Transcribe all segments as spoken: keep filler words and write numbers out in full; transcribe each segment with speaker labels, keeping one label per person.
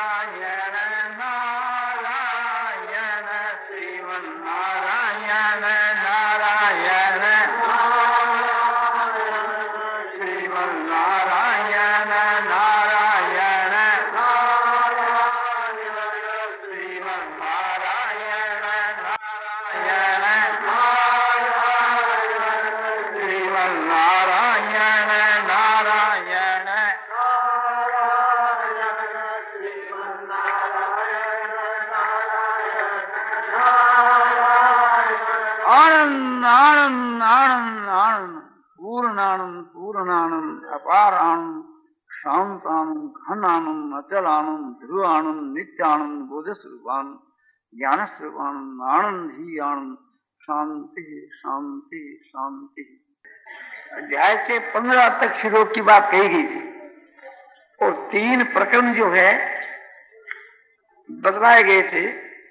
Speaker 1: आनंद आनंद आनंद आनंद पूर्णानंद पूर्णानंद अपार आनंद शांत आनंद घन आनंद अचल आनंद ध्रुव आनंद नित्यानंद बोध स्वरूपानंद ज्ञान स्वरूपानंद आनंद ही आनंद शांति शांति शांति। अध्याय के पंद्रह तक श्लोक की बात कही गई थी और तीन प्रकरण जो है बतलाए गए थे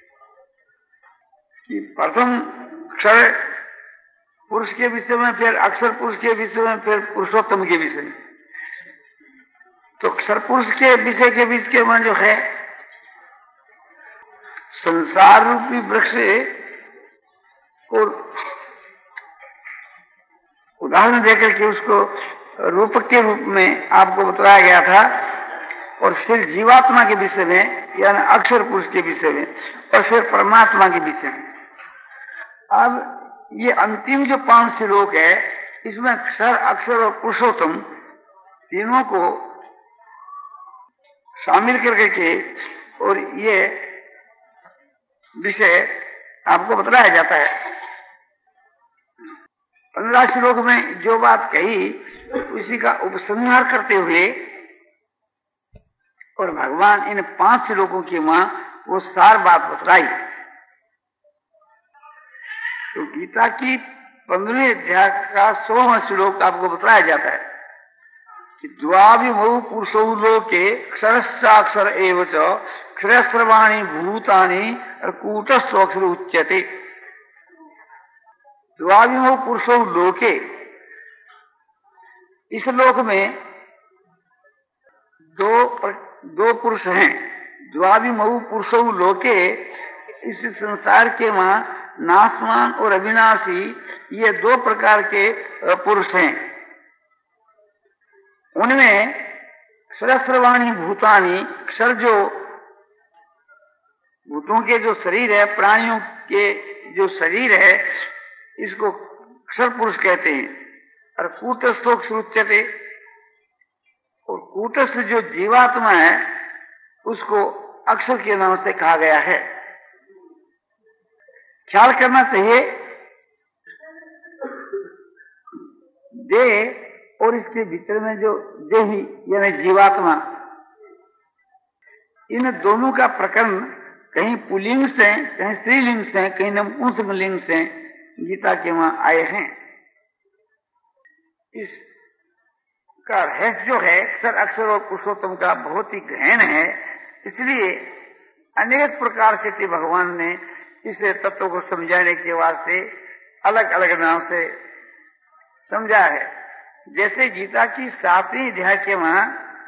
Speaker 1: कि प्रथम अक्षर पुरुष के विषय में, फिर अक्षर पुरुष के विषय में, फिर पुरुषोत्तम के विषय में। तो अक्षर पुरुष के विषय के बीच के में जो है संसार रूपी वृक्ष को उदाहरण देकर के उसको रूपक के रूप में आपको बतलाया गया था और फिर जीवात्मा के विषय में यानी अक्षर पुरुष के विषय में और फिर परमात्मा के विषय में। अब ये अंतिम जो पांच श्लोक है इसमें अक्षर अक्षर और पुरुषोत्तम तीनों को शामिल करके के और ये विषय आपको बतलाया जाता है। पंद्रह श्लोक में जो बात कही उसी का उपसंहार करते हुए और भगवान इन पांच श्लोकों की मां वो सार बात बतलाई। तो गीता की पंद्रहवें अध्याय का सोलहवां श्लोक आपको बताया जाता है कि द्वाभिमौ पुरुषौ लोके क्षरस्याक्षर एव च क्षरस्रवाणी भूतानि और कूटस्थोक्षर उच्यते। द्वाभिमौ पुरुषौ लोके, इस लोक में दो दो पुरुष हैं। द्वाभिमौ पुरुषौ लोके, इस संसार के मां नाशवान और अविनाशी ये दो प्रकार के पुरुष हैं। उनमें सहस्रवाणी भूतानि, अक्षर जो भूतों के जो शरीर है, प्राणियों के जो शरीर है, इसको अक्षर पुरुष कहते हैं। और कूटस्थोक्षर उच्यते, और कूटस्थ जो जीवात्मा है उसको अक्षर के नाम से कहा गया है। ख्याल करना चाहिए देह और इसके भीतर में जो देही यानी जीवात्मा, इन दोनों का प्रकरण कहीं पुल्लिंग से, कहीं स्त्रीलिंग से, कहीं नपुंसकलिंग से गीता के वहां आए हैं। इसका रहस्य जो है अक्षर अक्षर और पुरुषोत्तम का बहुत ही गहन है। इसलिए अनेक प्रकार से कि भगवान ने इस तत्व को समझाने के वास्ते अलग अलग नाम से समझा है। जैसे गीता की सातवीं अध्याय के वहां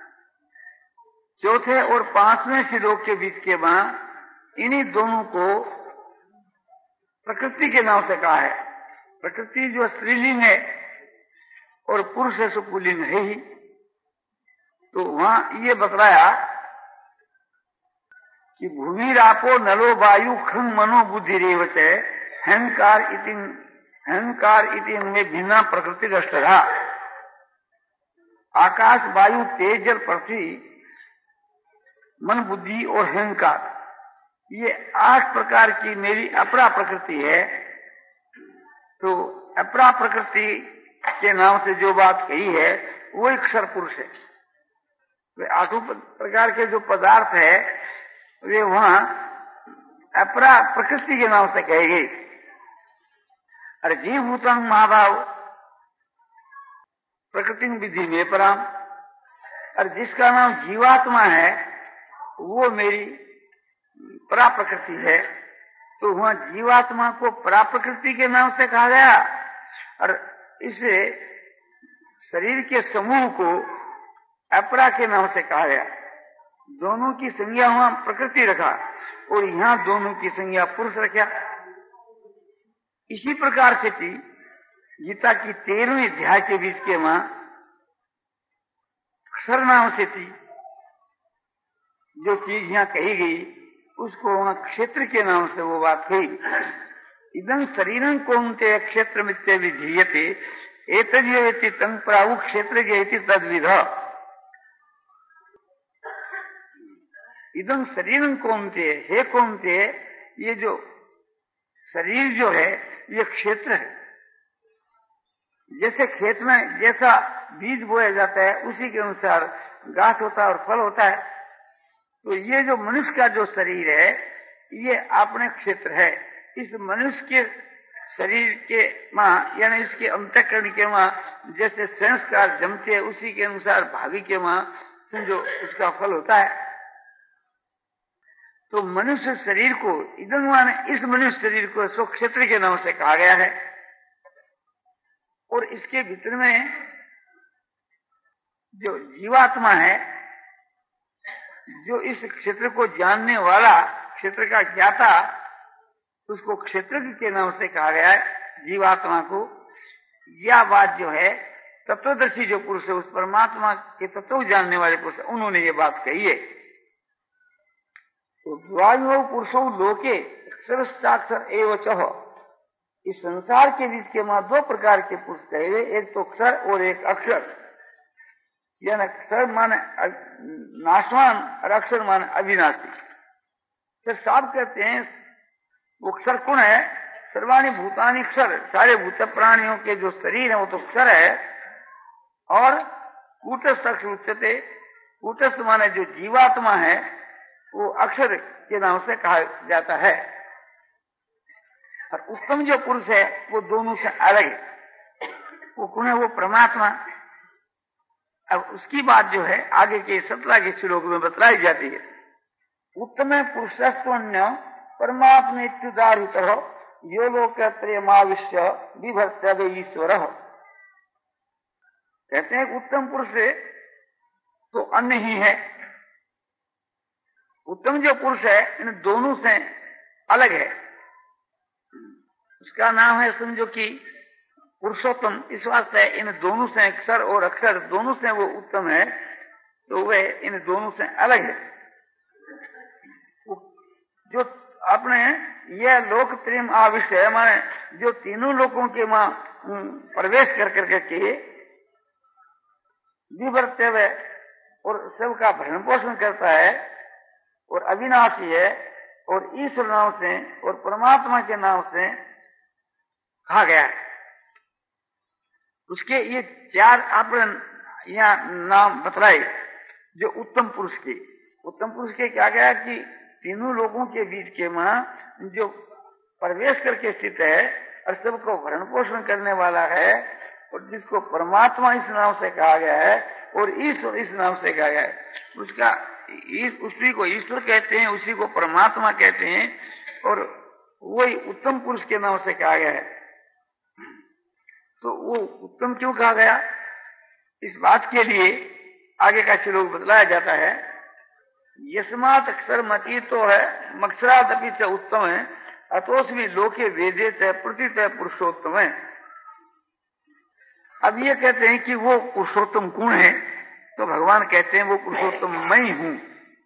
Speaker 1: चौथे और पांचवें श्लोक के बीच के वहां इन्हीं दोनों को प्रकृति के नाम से कहा है। प्रकृति जो स्त्रीलिंग है और पुरुष है सो पुल्लिंग है ही। तो वहां ये बतलाया कि भूमि रापो नलो वायु खंग मनो बुद्धि रेवच है अहंकार इति अहंकार इति इनमें भिन्ना प्रकृति दृष्टा। आकाश वायु तेज जल पृथ्वी मन बुद्धि और अहंकार, ये आठ प्रकार की मेरी अपरा प्रकृति है। तो अपरा प्रकृति के नाम से जो बात कही है वो एक अक्षर पुरुष है। वे आठों प्रकार के जो पदार्थ है वे वहां अपरा प्रकृति के नाम से कहे गए। अरे जीव भूतम महाभाव प्रकृति विधि में पराम, और जिसका नाम जीवात्मा है वो मेरी परा प्रकृति है। तो वहां जीवात्मा को परा प्रकृति के नाम से कहा गया और इसे शरीर के समूह को अपरा के नाम से कहा गया। दोनों की संज्ञा वहां प्रकृति रखा और यहां दोनों की संज्ञा पुरुष रखा। इसी प्रकार से थी गीता की तेरहवीं अध्याय के बीच के वहां अक्षर नाम से थी जो चीज यहां कही गई उसको वहां क्षेत्र के नाम से वो बात कही। इदं शरीरं कौन्तेय क्षेत्र मित्य विधीयते एतद्येति तं प्राहु क्षेत्र ज्ञेति तद्विध। इदं शरीरं कौन्तेय, हे कौन्तेय, ये जो शरीर जो है ये क्षेत्र है। जैसे खेत में जैसा बीज बोया जाता है उसी के अनुसार घास होता है और फल होता है, तो ये जो मनुष्य का जो शरीर है ये अपने क्षेत्र है। इस मनुष्य के शरीर के मां यानी इसके अंतःकरण के मां जैसे संस्कार जमते हैं उसी के अनुसार भावी के मां समझो उसका फल होता है। तो मनुष्य शरीर को इदं माने इस मनुष्य शरीर को सो क्षेत्र के नाम से कहा गया है। और इसके भीतर में जो जीवात्मा है, जो इस क्षेत्र को जानने वाला, क्षेत्र का ज्ञाता, उसको क्षेत्र के नाम से कहा गया है जीवात्मा को। यह बात जो है तत्वदर्शी जो पुरुष है, उस परमात्मा के तत्व जानने वाले पुरुष, उन्होंने ये बात कही है। तो द्वायो पुरुषो लोके अक्षरश्चाक्षर एव चह, इस संसार के बीच के वहां दो प्रकार के पुरुष कहे गए, एक तो अक्षर और एक अक्षर। यानी अक्षर माने नाशवान और अक्षर माने अविनाशी। फिर साहब कहते हैं वो अक्षर कौन है? सर्वाणी भूतानि अक्षर, सारे भूत प्राणियों के जो शरीर है वो तो अक्षर है। और कूटस्थ अक्षर उच्चते, कूटस्थ माने जो जीवात्मा है वो अक्षर के नाम से कहा जाता है। और उत्तम जो पुरुष है वो दोनों से अलग है, वो कौन है? वो परमात्मा। अब उसकी बात जो है आगे के सत्रह के श्लोक में बतलाई जाती है। उत्तम पुरुषस्त्वन्य परमात्मेत्युदाहृत यो लोकत्रयमाविश्य बिभर्त्य ईश्वर। कहते हैं उत्तम पुरुष तो अन्य ही है। उत्तम जो पुरुष है इन दोनों से अलग है, उसका नाम है समझो कि पुरुषोत्तम। इस वास्ते इन दोनों से अक्षर और अक्षर दोनों से वो उत्तम है, तो वह इन दोनों से अलग है। जो अपने यह लोक त्रिम आविष्य माने जो तीनों लोगों के मां प्रवेश कर करके के विवर्त्य हुए और सबका भरण पोषण करता है और अविनाशी है और ईश्वर नाम से और परमात्मा के नाम से कहा गया है। उसके ये चार आपने यहाँ नाम बतलाए जो उत्तम पुरुष के। उत्तम पुरुष के क्या गया कि तीनों लोगों के बीच के मां जो प्रवेश करके स्थित है और सबको भरण पोषण करने वाला है और जिसको परमात्मा इस नाम से कहा गया है और ईश्वर इस नाम से कहा गया है। उसका उसी को ईश्वर कहते हैं, उसी को परमात्मा कहते हैं और वही उत्तम पुरुष के नाम से कहा गया है। तो वो उत्तम क्यों कहा गया, इस बात के लिए आगे का श्लोक बतलाया जाता है। यस्मात् अक्षर मती तो है मक्षरादपि च उत्तम है अतोस्मि लोके वेदे च प्रतित पुरुषोत्तम है। अब ये कहते हैं कि वो पुरुषोत्तम कौन है, तो भगवान कहते हैं वो पुरुषोत्तम मैं ही हूं।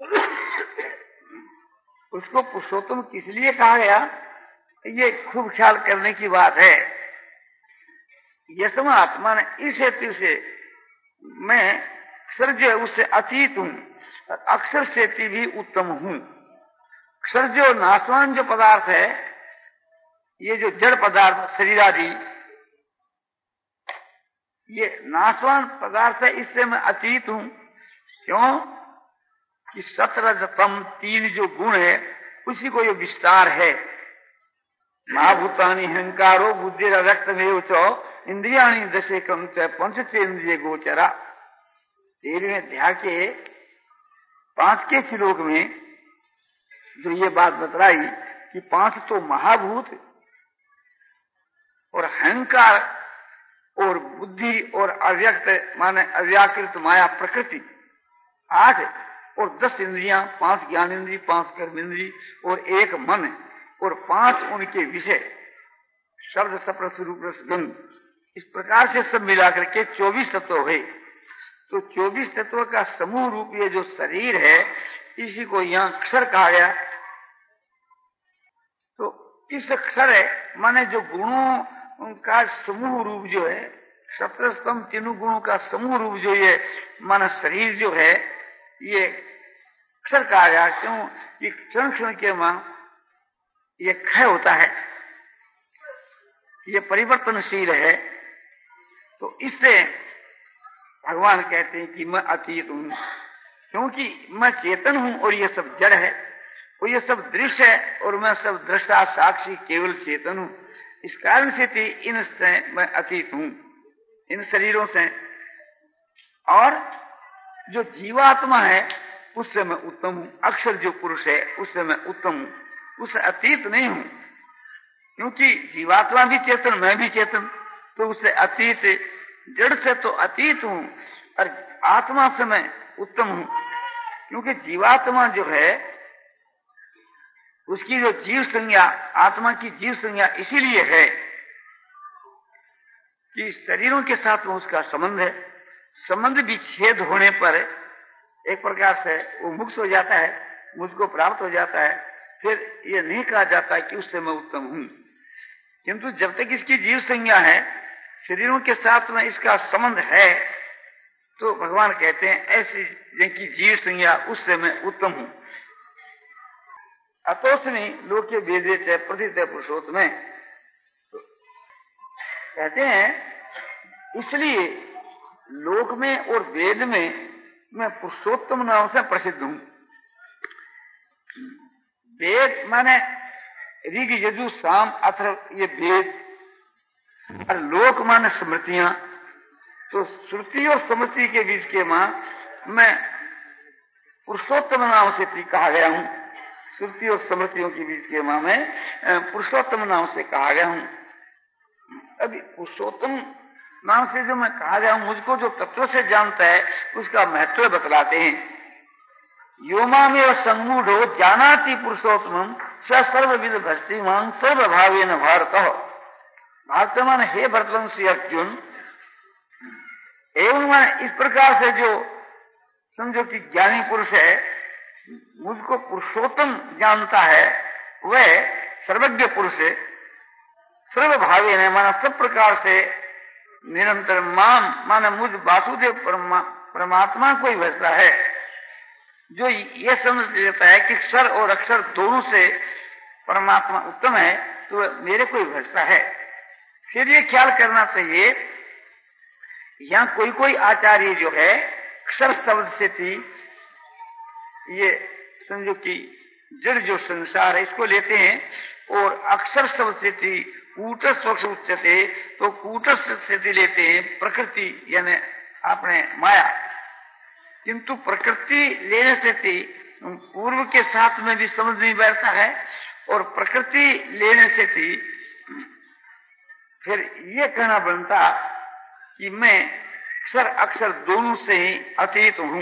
Speaker 1: उसको पुरुषोत्तम किस लिए कहा गया, ये खूब ख्याल करने की बात है। यस्मात् माने इस हेतु से मैं अक्षर जो है उससे अतीत हूं और अक्षर से भी उत्तम हूं। अक्षर जो नाशवान जो पदार्थ है, ये जो जड़ पदार्थ शरीर आदि, ये नाशवान पदार्थ है, इससे मैं अतीत हूं। क्यों कि सत्रजतम तीन जो गुण है उसी को ये विस्तार है। महाभूतानि अहंकारो बुद्धि रक्तमेव च इंद्रियाणी दशेकम च पंचचेन्द्रिय गोचरा। तेरहवें अध्याय के पांच के श्लोक में जो ये बात बतलाई कि पांच तो महाभूत और अहंकार और बुद्धि और अव्यक्त माने अव्याकृत माया प्रकृति आठ, और दस इंद्रियां, पांच ज्ञान इंद्री, पांच कर्म इंद्री और एक मन और पांच उनके विषय, शब्द सप्रस रूप रस गंध, इस प्रकार से सब मिलाकर के चौबीस तत्व है। तो चौबीस तत्व का समूह रूप ये जो शरीर है, इसी को यहां अक्षर कहा गया। तो इस अक्षर है माने जो गुणों का समूह रूप जो है, सप्तस्तम तीनों गुणों का समूह रूप जो ये माना शरीर जो है, ये अक्षर कहा गया। क्यों? ये क्षण क्षण के मां ये क्षय होता है, ये परिवर्तनशील है। तो इससे भगवान कहते हैं कि मैं अतीत हूं, क्योंकि मैं चेतन हूं और ये सब जड़ है, और ये सब दृश्य है और मैं सब दृष्टा साक्षी केवल चेतन हूं। इस कारण से थी इनसे मैं अतीत हूं, इन शरीरों से। और जो जीवात्मा है उससे मैं उत्तम हूं, अक्षर जो पुरुष है उससे मैं उत्तम हूं, उससे अतीत नहीं हूं। क्योंकि जीवात्मा भी चेतन, मैं भी चेतन, तो उससे अतीत, जड़ से तो अतीत हूं और आत्मा से मैं उत्तम हूं। क्योंकि जीवात्मा जो है उसकी जो जीव संज्ञा, आत्मा की जीव संज्ञा इसीलिए है कि शरीरों के साथ में उसका संबंध है। संबंध विच्छेद होने पर एक प्रकार से वो मुक्त हो जाता है, मुझको प्राप्त हो जाता है। फिर ये नहीं कहा जाता कि उससे मैं उत्तम हूं। किंतु जब तक इसकी जीव संज्ञा है, शरीरों के साथ में इसका संबंध है, तो भगवान कहते हैं ऐसी जिनकी जीव संज्ञा, उससे मैं उत्तम हूं। अतोस्मि लोके वेदे च प्रथित पुरुषोत्तम में तो कहते हैं इसलिए लोक में और वेद में मैं पुरुषोत्तम नाम से प्रसिद्ध हूं। वेद माने ऋग यजु साम अथर्व, ये वेद, और लोक माने स्मृतियां। तो श्रुति और स्मृति के बीच के मां मैं पुरुषोत्तम नाम से कहा गया हूं। श्रुति और स्मृतियों के बीच के मां में पुरुषोत्तम नाम से कहा गया हूं। अभी पुरुषोत्तम नाम से जो मैं कहा गया हूं, मुझको जो तत्व से जानता है उसका महत्व बतलाते हैं। योमामेव सम्मूढ़ो जानाति पुरुषोत्तमं स सर्वविद भस्तिमान् सर्वभावेन भारतः। भारत माने हे भरतवंशी अर्जुन, एवं माने इस प्रकार से जो समझो कि ज्ञानी पुरुष है, मुझको पुरुषोत्तम जानता है, वह सर्वज्ञ पुरुष है। सर्वभावेन माना सब प्रकार से निरंतर माम माना मुझ वासुदेव परमा, परमात्मा को ही भजता है। जो ये समझ लेता है कि क्षर और अक्षर दोनों से परमात्मा उत्तम है, तो मेरे को ही भजता है। फिर ये ख्याल करना चाहिए, यहां कोई कोई आचार्य जो है क्षर शब्द से थी, ये समझो कि जड़ जो संसार है इसको लेते हैं, और अक्षर शब्द से थी कूटस्थ उच्चते, तो कूटस्थ से लेते हैं प्रकृति यानी आपने माया। किंतु प्रकृति लेने से थी पूर्व के साथ में भी समझ नहीं बैठता है, और प्रकृति लेने से थी फिर ये कहना बनता कि मैं अक्षर अक्षर दोनों से ही अतीत हूं।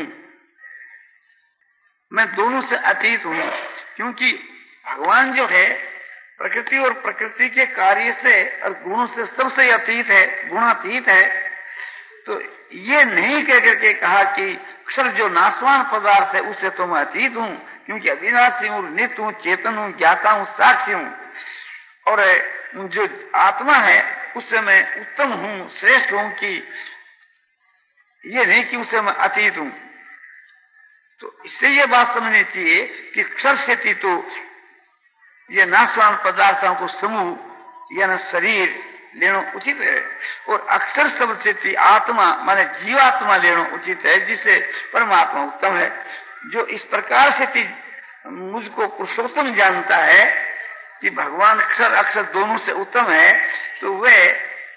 Speaker 1: मैं दोनों से अतीत हूं, क्योंकि भगवान जो है प्रकृति और प्रकृति के कार्य से और गुणों से सबसे अतीत है, गुणातीत है। तो ये नहीं कह करके कहा कि अक्षर जो नाशवान पदार्थ है उससे तो मैं अतीत हूं, क्योंकि अविनाशी हूं, नित्य हूं, चेतन हूं, ज्ञाता हूं, साक्षी हूं। और जो आत्मा है उससे मैं उत्तम हूं, श्रेष्ठ हूं, कि ये नहीं कि उससे मैं अतीत हूं। तो इससे ये बात समझनी चाहिए कि अक्षर से थी तो ये नाशवान पदार्थों को समूह यानी शरीर लेना उचित है, और अक्षर शब्द से थी आत्मा माने जीवात्मा लेना उचित है, जिससे परमात्मा उत्तम है। जो इस प्रकार से थी मुझको पुरुषोत्तम जानता है कि भगवान अक्षर अक्षर दोनों से उत्तम है, तो वह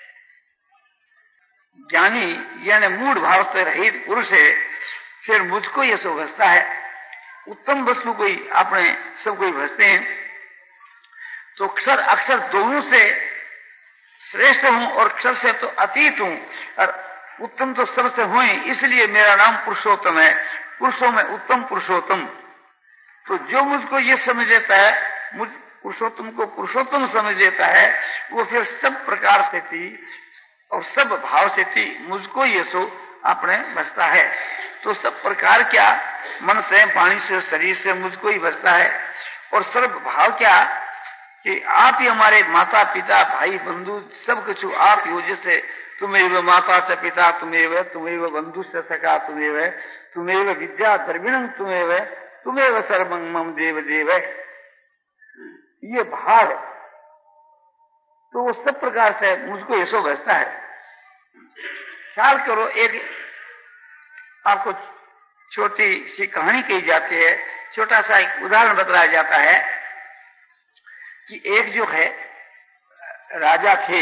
Speaker 1: ज्ञानी यानी मूढ़ भाव से रहित पुरुष है। फिर मुझको ये सब भजता है। उत्तम वस्तु को ही अपने सबको ही भजते हैं। तो अक्षर अक्षर दोनों से श्रेष्ठ हूं और अक्षर से तो अतीत हूं, और उत्तम तो सबसे हुए, इसलिए मेरा नाम पुरुषोत्तम है। पुरुषों में उत्तम पुरुषोत्तम। तो जो मुझको ये समझ लेता है, मुझ पुरुषोत्तम को पुरुषोत्तम समझ लेता है, वो फिर सब प्रकार से थी और सब भाव से थी मुझको ये सो अपने बसता है। तो सब प्रकार क्या, मन से, वाणी से, शरीर से मुझको ही बसता है। और सर्व भाव क्या कि आप ही हमारे माता पिता भाई बंधु सब कुछ आप ही हो। जैसे तुम्हें माता से पिता तुम्हें, तुम्हें बंधु से सखा तुम्हें, तुम्हें विद्या द्रविणम तुम्हें, तुम्हें सर्वं मम देव देव, ये भाव है। तो वो सब प्रकार से मुझको ऐसो बसता है। ख्याल करो, एक आपको छोटी सी कहानी कही जाती है, छोटा सा एक उदाहरण बताया जाता है कि एक जो है राजा थे,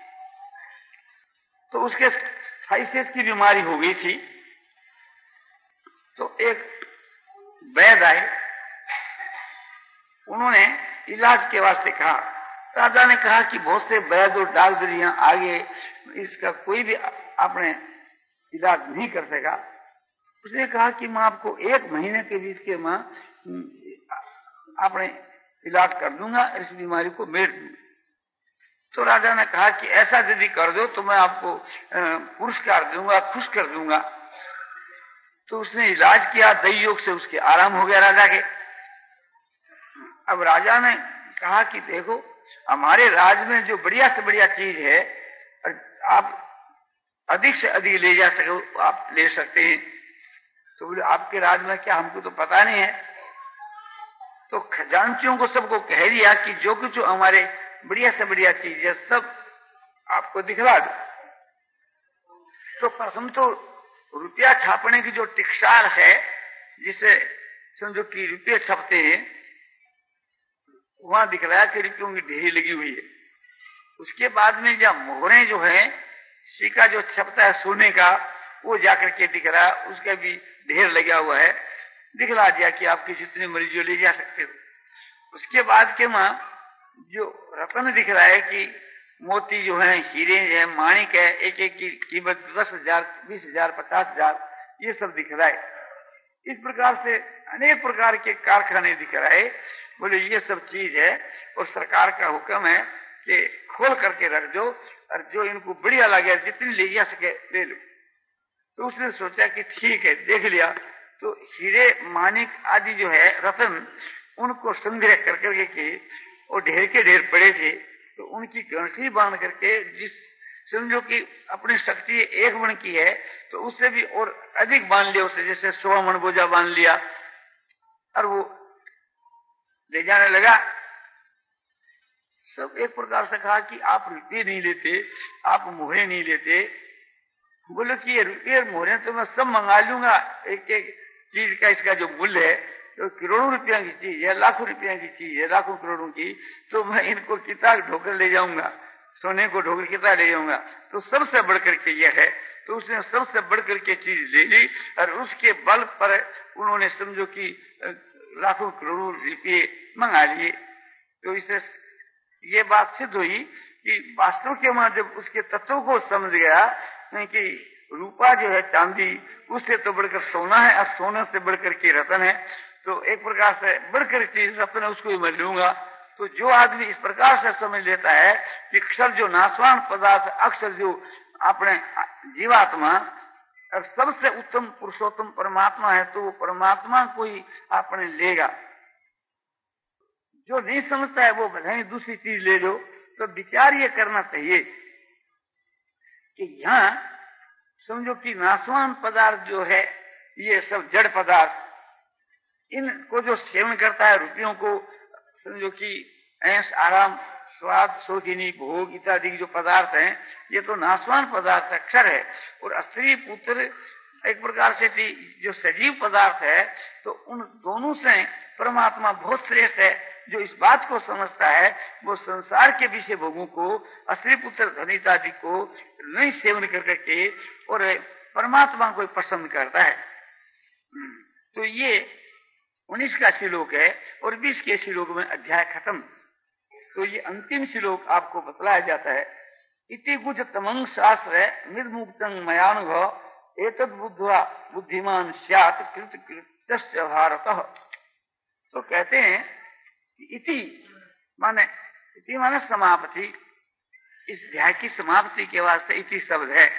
Speaker 1: तो उसके थाइसेस की बीमारी हो गई थी। तो एक वैद्य आए, उन्होंने इलाज के वास्ते कहा। राजा ने कहा कि बहुत से वैद्य और डॉक्टर यहां आगे, इसका कोई भी आपने इलाज नहीं कर सका। उसने कहा कि मैं आपको एक महीने के बीच के मैं आपने इलाज कर दूंगा, इस बीमारी को मेट दूंगा। तो राजा ने कहा कि ऐसा यदि कर दो तो मैं आपको पुरस्कार दूंगा, खुश कर दूंगा। तो उसने इलाज किया, दही योग से उसके आराम हो गया राजा के। अब राजा ने कहा कि देखो, हमारे राज में जो बढ़िया से बढ़िया चीज है, आप अधिक से अधिक ले जा सके, आप ले सकते हैं। तो बोले आपके राज में क्या, हमको तो पता नहीं है। तो खजांचियों को सबको कह दिया कि जो कुछ हमारे बढ़िया से बढ़िया चीज है सब आपको दिखला दो। तो प्रथम तो रुपया छापने की जो टिक्सार है, जिसे समझो कि रुपये छपते हैं, वहां दिखलाया कि रुपयों की ढेरी लगी हुई है। उसके बाद में जब मोहरे जो है, सिक्का जो छपता है सोने का, वो जाकर के दिख रहा है, उसका भी ढेर लगा हुआ है, दिखला दिया कि आपकी जितनी मर्जी ले जा सकते हो। उसके बाद के मां जो रत्न दिख रहा है कि मोती जो है, हीरे है, माणिक है, एक एक की कीमत दस हजार, बीस हजार, पचास हजार, ये सब दिख रहा है। इस प्रकार से अनेक प्रकार के कारखाने दिख रहे। बोले ये सब चीज है और सरकार का हुक्म है कि खोल करके रख दो, और जो इनको बढ़िया लगे जितनी ले जा सके ले लो। तो उसने सोचा कि ठीक है, देख लिया। तो हीरे मानिक आदि जो है रत्न, उनको संग्रह कर करके के और ढेर के ढेर पड़े थे। तो उनकी गणसी बांध करके, जिस समझो कि अपनी शक्ति एक मन की है तो उससे भी और अधिक बांध लिया उसे, जैसे सौ मन बोझा बांध लिया, और वो ले जाने लगा। सब एक प्रकार से कहा कि आप रुपये नहीं लेते, आप मोहरे नहीं लेते। बोले कि ये रुपये मोहरे तो मैं सब मंगा लूंगा, एक एक चीज का इसका जो मूल्य है तो करोड़ों रुपया की चीज है, लाखों रुपया की चीज है, लाखों करोड़ों की, तो मैं इनको किताब ढोकर ले जाऊंगा, सोने को ढोकर किताब ले जाऊंगा। तो सबसे बढ़कर के यह है। तो उसने सबसे बढ़कर के चीज ले ली और उसके बल पर उन्होंने समझो कि लाखों करोड़ों रुपये मंगा लिए। तो इसे ये बात सिद्ध हुई कि वास्तव के वहां जब उसके तत्व को समझ गया कि रूपा जो है चांदी, उससे तो बढ़कर सोना है और सोने से बढ़कर के रतन है, तो एक प्रकार से बढ़कर चीज रतन है, उसको ही मैं लूंगा। तो जो आदमी इस प्रकार से समझ लेता है कि अक्षर जो नाशवान पदार्थ, अक्षर जो अपने जीवात्मा और सबसे उत्तम पुरुषोत्तम परमात्मा है, तो वो परमात्मा को ही आपने लेगा। जो नहीं समझता है वो भले दूसरी चीज ले लो। तो विचार ये करना चाहिए कि यहां समझो कि नाशवान पदार्थ जो है, ये सब जड़ पदार्थ, इनको जो सेवन करता है, रुपयों को समझो कि ऐश आराम स्वाद शोधिनी भोग इत्यादि जो पदार्थ हैं, ये तो नाशवान पदार्थ अक्षर है। और स्त्री पुत्र एक प्रकार से जो सजीव पदार्थ है, तो उन दोनों से परमात्मा बहुत श्रेष्ठ है। जो इस बात को समझता है वो संसार के विषय भोगों को, स्त्री पुत्र धन इत्यादि को नहीं सेवन कर करके और परमात्मा को पसंद करता है। तो ये उन्नीस का श्लोक है और बीस के श्लोक में अध्याय खत्म। तो ये अंतिम श्लोक आपको बतलाया जाता है। इति कुछ तमंग शास्त्र मृद मुक्तंग मयानुभव एतद् बुद्ध्वा बुद्धिमान स्यात् कृत कृत्यस्य भारतः। तो कहते हैं इति माने इति माने समाप्ति, इस अध्याय की समाप्ति के वास्ते इति शब्द है।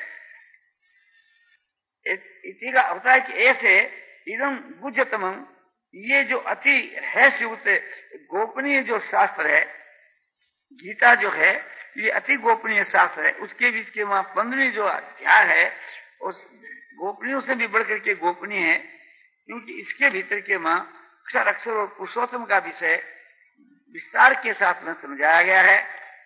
Speaker 1: इति का अर्थ है कि ऐसे इदम गुज्जतमं, ये जो अति रहस्ययुक्त गोपनीय जो शास्त्र है, गीता जो है ये अति गोपनीय शास्त्र है। उसके बीच के वहां पंद्रहवीं जो अध्याय है उस गोपनीयों से भी बढ़कर के गोपनीय है, क्योंकि इसके भीतर के वहां अक्षर अक्षर और पुरुषोत्तम का विषय विस्तार के साथ में समझाया गया है।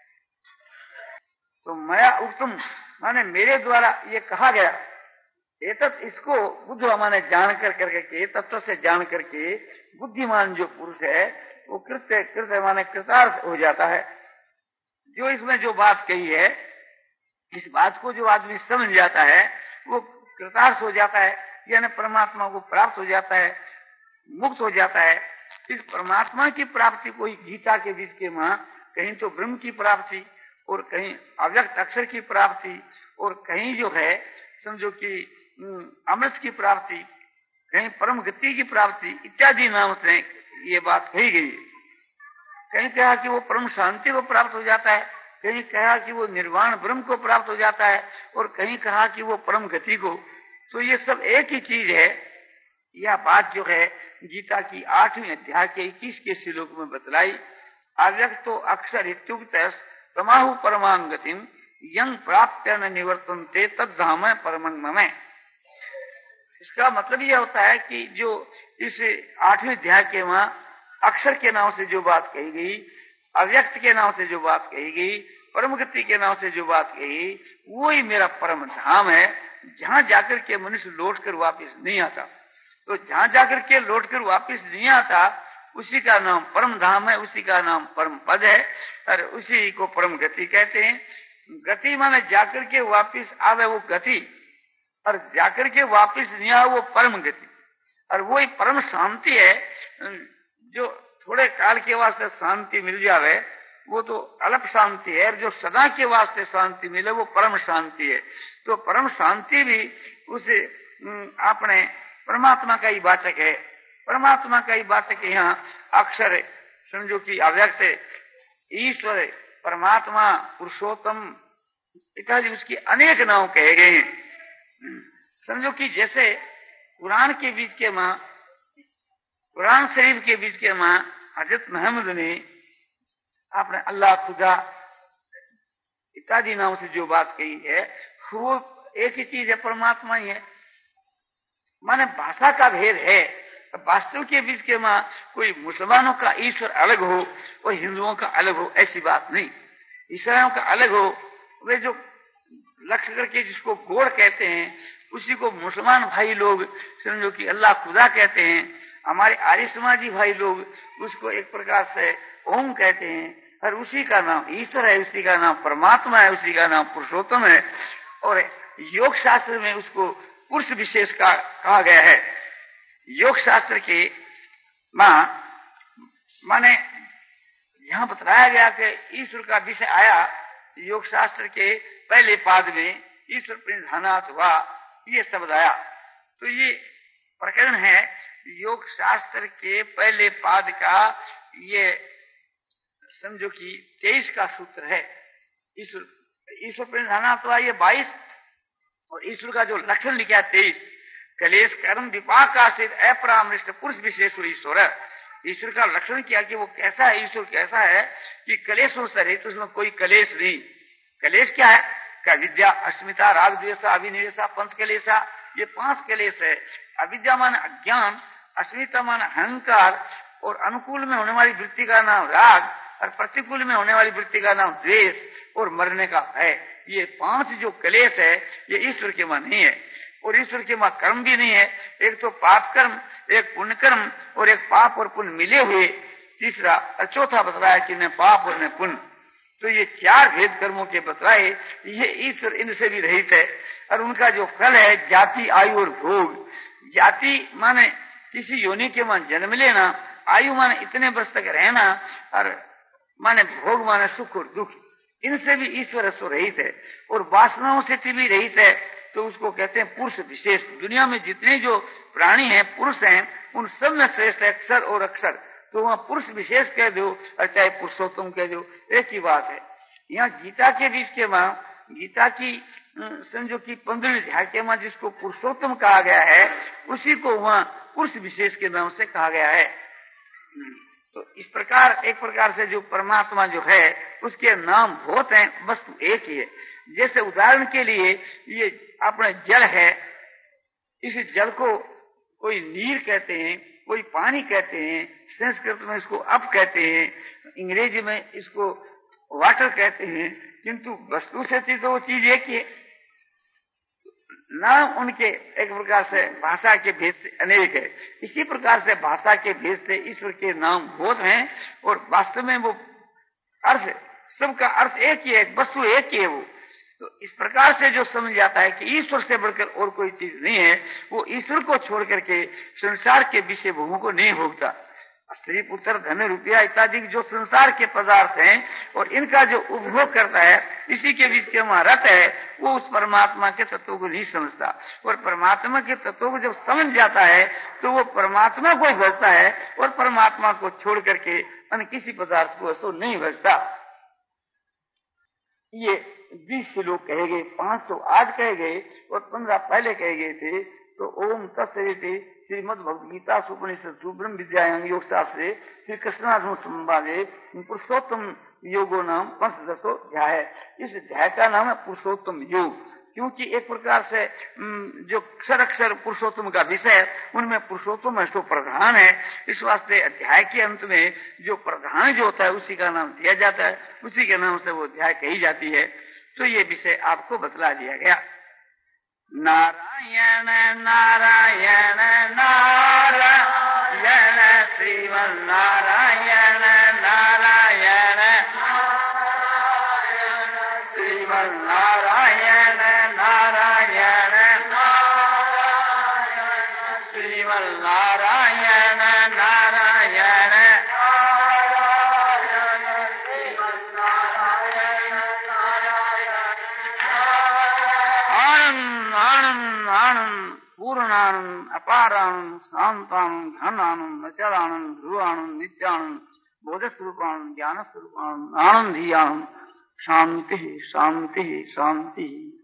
Speaker 1: तो मया उत्तम माने मेरे द्वारा ये कहा गया, एतत् इसको बुद्ध माने जान कर करके तत्व से जान करके बुद्धिमान जो पुरुष है वो कृत्य कृत्य माने कृतार्थ हो जाता है। जो इसमें जो बात कही है इस बात को जो आदमी समझ जाता है वो कृतार्थ हो जाता है, यानी परमात्मा को प्राप्त हो जाता है, मुक्त हो जाता है। इस परमात्मा की प्राप्ति कोई गीता के बीच के मां कहीं तो ब्रह्म की प्राप्ति और कहीं अव्यक्त अक्षर की प्राप्ति और कहीं जो है समझो कि अमृत की प्राप्ति, कहीं परम गति की प्राप्ति इत्यादि नाम से ये बात कही गई। कहीं कहा कि वो परम शांति को प्राप्त हो जाता है, कहीं कहा कि वो निर्वाण ब्रह्म को प्राप्त हो जाता है और कहीं कहा कि वो परम गति को। तो ये सब एक ही चीज है। यह बात जो है गीता की आठवीं अध्याय के इक्कीस के श्लोक में बतलाई। अव्यक्तो अक्षर इत्युक्त तमाहु परमां गतिम यं प्राप्य न निवर्तन्ते तद्धाम परमं मम। इसका मतलब यह होता है कि जो इस आठवीं अध्याय के वहां अक्षर के नाम से जो बात कही गई, अव्यक्त के नाम से जो बात कही गई, परम गति के नाम से जो बात कही, वो ही मेरा परम धाम है, जहां जाकर के मनुष्य लौट कर वापिस नहीं आता। तो जहां जाकर के लौट कर वापिस नहीं आता उसी का नाम परम धाम है, उसी का नाम परम पद है और उसी को परम गति कहते हैं। गति माने जाकर के वापिस आवे वो गति, और जाकर के वापिस नहीं आवे वो परम गति। और वो ही परम शांति है। जो थोड़े काल के वास्ते शांति मिल जावे वो तो अल्प शांति है, और जो सदा के वास्ते शांति मिले वो परम शांति है। तो परम शांति भी उस अपने परमात्मा का ही वाचक है। परमात्मा का ही वाचक यहाँ अक्षर समझो कि अव्यक्त ईश्वर परमात्मा पुरुषोत्तम इत्यादि उसकी अनेक नाम कहे गए हैं। समझो कि जैसे कुरान के बीच के मां कुरान शरीफ के बीच के मां हजरत मोहम्मद ने आपने अल्लाह खुदा इत्यादि नाम से जो बात कही है वो एक ही चीज है, परमात्मा ही है। माने भाषा का भेद है, वास्तव के बीच के मां कोई मुसलमानों का ईश्वर अलग हो और हिंदुओं का अलग हो ऐसी बात नहीं। ईसाइयों का अलग हो, वे जो लक्ष्य करके जिसको गोड़ कहते हैं उसी को मुसलमान भाई लोग समझो कि अल्लाह खुदा कहते हैं। हमारे आर्य समाजी भाई लोग उसको एक प्रकार से ओम कहते हैं, और उसी का नाम ईश्वर है, उसी का नाम परमात्मा है, उसी का नाम पुरुषोत्तम है। और योग शास्त्र में उसको पुरुष विशेष का कहा गया है। योग शास्त्र के मां माने यहां बताया गया कि ईश्वर का विषय आया योग शास्त्र के पहले पाद में, ईश्वर प्रणिधानात् हुआ ये शब्द आया। तो ये प्रकरण है योग शास्त्र के पहले पाद का, ये समझो कि तेईस का सूत्र है। ईश्वर ईश्वर प्रणिधानात् हुआ ये बाईस, और ईश्वर का जो लक्षण लिखा है तेईस। कलेश कर्म विपाक आश्रित अपरामृष्ट पुरुष विशेष ईश्वर। ईश्वर का लक्षण किया कि वो कैसा है, ईश्वर कैसा है कि कलेशों से रहित, उसमें कोई कलेश नहीं। कलेश क्या है? का विद्या, अस्मिता, राग, द्वेषा, अभिनिवेशा, पंच कलेशा, ये पांच कलेश है। अविद्या मान अज्ञान, अस्मिता मान अहंकार, और अनुकूल में होने वाली वृत्ति का नाम राग, और प्रतिकूल में होने वाली वृत्ति का नाम द्वेष, और मरने का भय। ये पांच जो कलेश है ये ईश्वर के मां नहीं है, और ईश्वर के मां कर्म भी नहीं है। एक तो पाप कर्म, एक पुण्य कर्म, और एक पाप और पुण्य मिले हुए, तीसरा और चौथा बतलाया कि न पाप और न पुण्य। तो ये चार भेद कर्मों के बतलाए, ये ईश्वर इनसे भी रहित है। और उनका जो फल है जाति, आयु और भोग। जाति माने किसी योनि के मां जन्म लेना, आयु माने इतने वर्ष तक रहना, और माने भोग माने सुख और दुख। इनसे भी ईश्वर रहित है, और वासनाओं से भी रहित है। तो उसको कहते हैं पुरुष विशेष। दुनिया में जितने जो प्राणी हैं, पुरुष हैं, उन सब में श्रेष्ठ है अक्षर और अक्षर। तो वहां पुरुष विशेष कह दो और चाहे पुरुषोत्तम कह दो, एक ही बात है। यहाँ गीता के बीच के वहां गीता की समझो की पंद्रहवीं अध्याय के वहां जिसको पुरुषोत्तम कहा गया है, उसी को वहां पुरुष विशेष के नाम से कहा गया है। तो इस प्रकार एक प्रकार से जो परमात्मा जो है उसके नाम बहुत हैं, वस्तु एक ही है। जैसे उदाहरण के लिए ये अपना जल है, इस जल को कोई नीर कहते हैं, कोई पानी कहते हैं, संस्कृत में इसको अप कहते हैं, अंग्रेजी में इसको वाटर कहते हैं, किंतु वस्तु से तो वो चीज एक ही है। नाम उनके एक प्रकार से भाषा के भेद से अनेक है। इसी प्रकार से भाषा के भेद से ईश्वर के नाम बहुत हैं और वास्तव में वो अर्थ, सबका अर्थ एक ही है, वस्तु एक ही है वो। तो इस प्रकार से जो समझ जाता है कि ईश्वर से बढ़कर और कोई चीज नहीं है, वो ईश्वर को छोड़ करके संसार के विषय भोगों को नहीं भोगता। स्त्री पुत्र धन रुपया इत्यादि जो संसार के पदार्थ हैं और इनका जो उपभोग करता है, इसी के बीच के वहां रत है, वो उस परमात्मा के तत्व को नहीं समझता। और परमात्मा के तत्व को जब समझ जाता है तो वो परमात्मा को ही भजता है और परमात्मा को छोड़ करके अन्य किसी पदार्थ को ऐसा नहीं भजता। ये बीस श्लोक कहे गए, पांच सौ आज कहे गए और पंद्रह पहले कहे गए थे। तो ओम तत्सदिति श्रीमद भगवद गीता उपनिषद ब्रह्म विद्यायाम योग शास्त्रे श्री कृष्णार्जुन संवादे पुरुषोत्तम योगो नाम पंचदशो अध्याय। इस अध्याय का नाम है पुरुषोत्तम योग, क्योंकि एक प्रकार से जो अक्षर अक्षर पुरुषोत्तम का विषय उनमें पुरुषोत्तम है, सो प्रधान है। इस वास्ते अध्याय के अंत में जो प्रधान जो होता है उसी का नाम दिया जाता है, उसी के नाम से वो अध्याय कही जाती है। तो ये विषय आपको बतला दिया गया। नारायण नारायण नारायण श्रीमन नारायण नारायण श्रीमन नारायण नारायण श्रीमन नारायण नारायण पूर्णानंद अपारानंद शांतानंद घनानंद अचलानंद ध्रुवानंद नित्यानंद बोध स्वरूपानंद ज्ञान स्वरूपानंद आनंद ही आनंद। शांति शांति शांति।